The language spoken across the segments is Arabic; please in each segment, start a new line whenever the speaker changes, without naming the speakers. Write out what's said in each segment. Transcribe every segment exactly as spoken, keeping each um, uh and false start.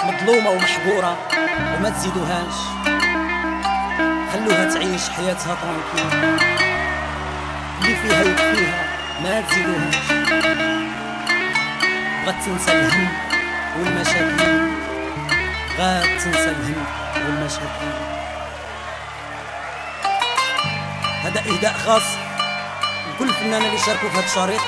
مظلومة ومحقورة وما تزيدوهاش، خلوها تعيش حياتها طرونكيل، اللي فيها يكفيها ما تزيدوهاش. بغات تنسى الهم والمشاكل، بغات تنسى الهم والمشاكل. هذا إهداء خاص لكل فنانة اللي شاركوا في هذا الشريط.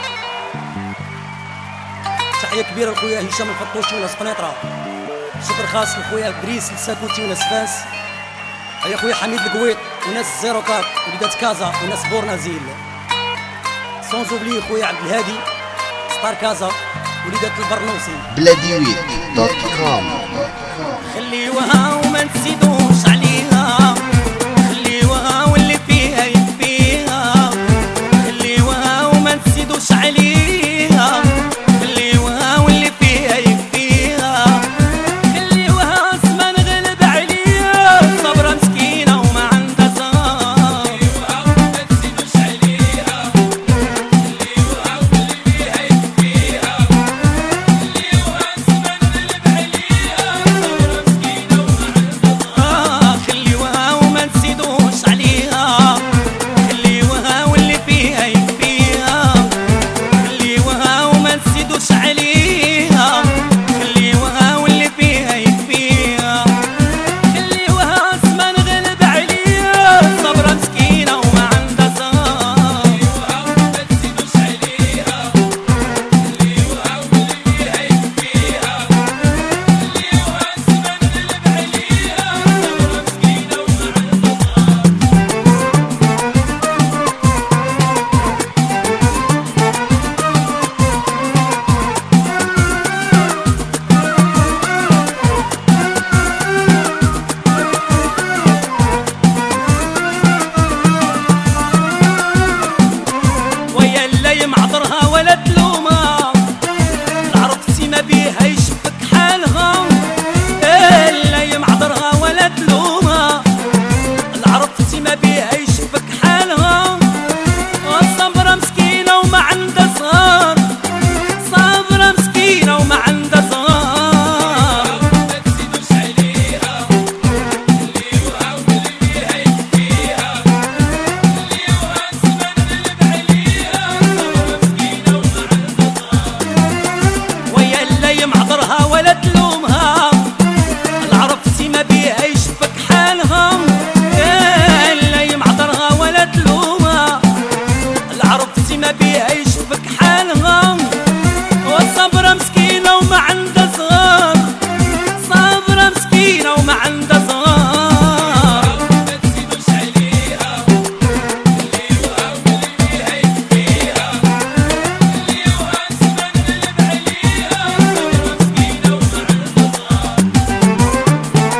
تحية كبيرة لخويا هشام الفطوشي وناس قنيطرة، شكر خاص لخويا بريس الساكوتي وناس فاس، هيا خويا حميد القويط وناس زيرو كات وليدات كازا وناس بورنازيل، سونز اوبلي خويا عبد الهادي ستار كازا وليدات البرنوسي.
بلاديويت دوت كوم.
خليوها وما تزيدوش عليها، خليوها واللي فيها يكفيها، خليوها وما تزيدوش عليها، خليوها واللي فيها يكفيها، خليوها زمان غلب عليها، صبرة مسكينة وما عندها زهر، خليوها وما تزيدوش عليها، خليوها واللي فيها يكفيها، خليوها زمان غلب عليها، صبرة مسكينة وما عندها زهر، خليوها وما تزيدوش عليها، خليوها واللي فيها يكفيها، خليوها وما تزيدوش عليها، خليوها واللي فيها يكفيها، خليوها زمان غلب عليها، صبرة مسكينة وما عندها زهر، خليوها وما تزيدوش عليها، خليوها واللي فيها يكفيها، خليوها زمان غلب عليها، صبرة مسكينة وما عندها زهر. ويا اللي معذرها ولا تلومها، العرفتي ما بيها يشفك حالها، اللي معذرها ولا تلومها، العرفتي ما بيها يشفك حالها، صبرة مسكينة وما عندها صغار، صبرة مسكينة وما عندها صغار، ما تزيدوش عليها، خليوها واللي فيها يكفيها، خليوها زمان غلب عليها، صبرة مسكينة وما عندها صغار. ويا اللي معذرها ولا تلومها، العرفتي ما بيها يشفك حالها، اللي معذرها ولا تلومها، العرفتي ما بيها يشفك حالها، والصبرة مسكينة وما عندها صغار، صبرة مسكينة وما عندها صغار، ما تزيدوش عليها، خليوها واللي فيها يكفيها، خليوها زمان غلب عليها، صبرة مسكينة وما عندها صغار.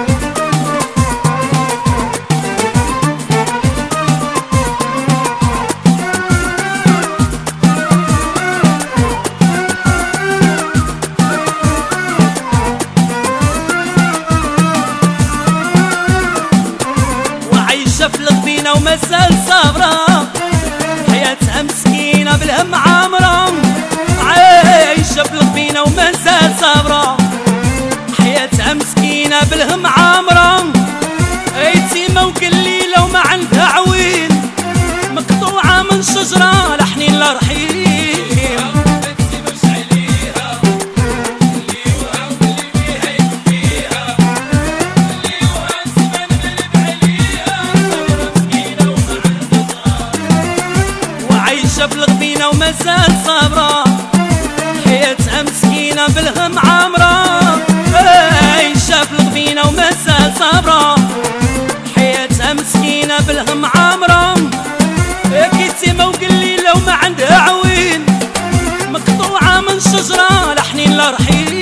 وعايشة في الغبينة ومازال صابرة، حياتها مسكينة بالهم عامرة، عايشة في الغبينة ومازال صابرة، حياتها مسكينة بالهم عامرة، يتيمة وقليلة وما عندها عوين، مقطوعة من شجرة لحنين لرحيم، ما تزيدوش عليها، خليوها واللي فيها يكفيها، خليوها زمان غلب عليها، صبرة مسكينة وما عندها زهر. وعايشة في الغبينة ومازال صابرة، حياتها مسكينة بالهم عامرة، عايشة في الغبينة ومازال صابرة، حياتها مسكينة بالهم عامرة، يتيمة وقليلة وما عندها عوين، مقطوعة من شجرة لحنين لرحيل.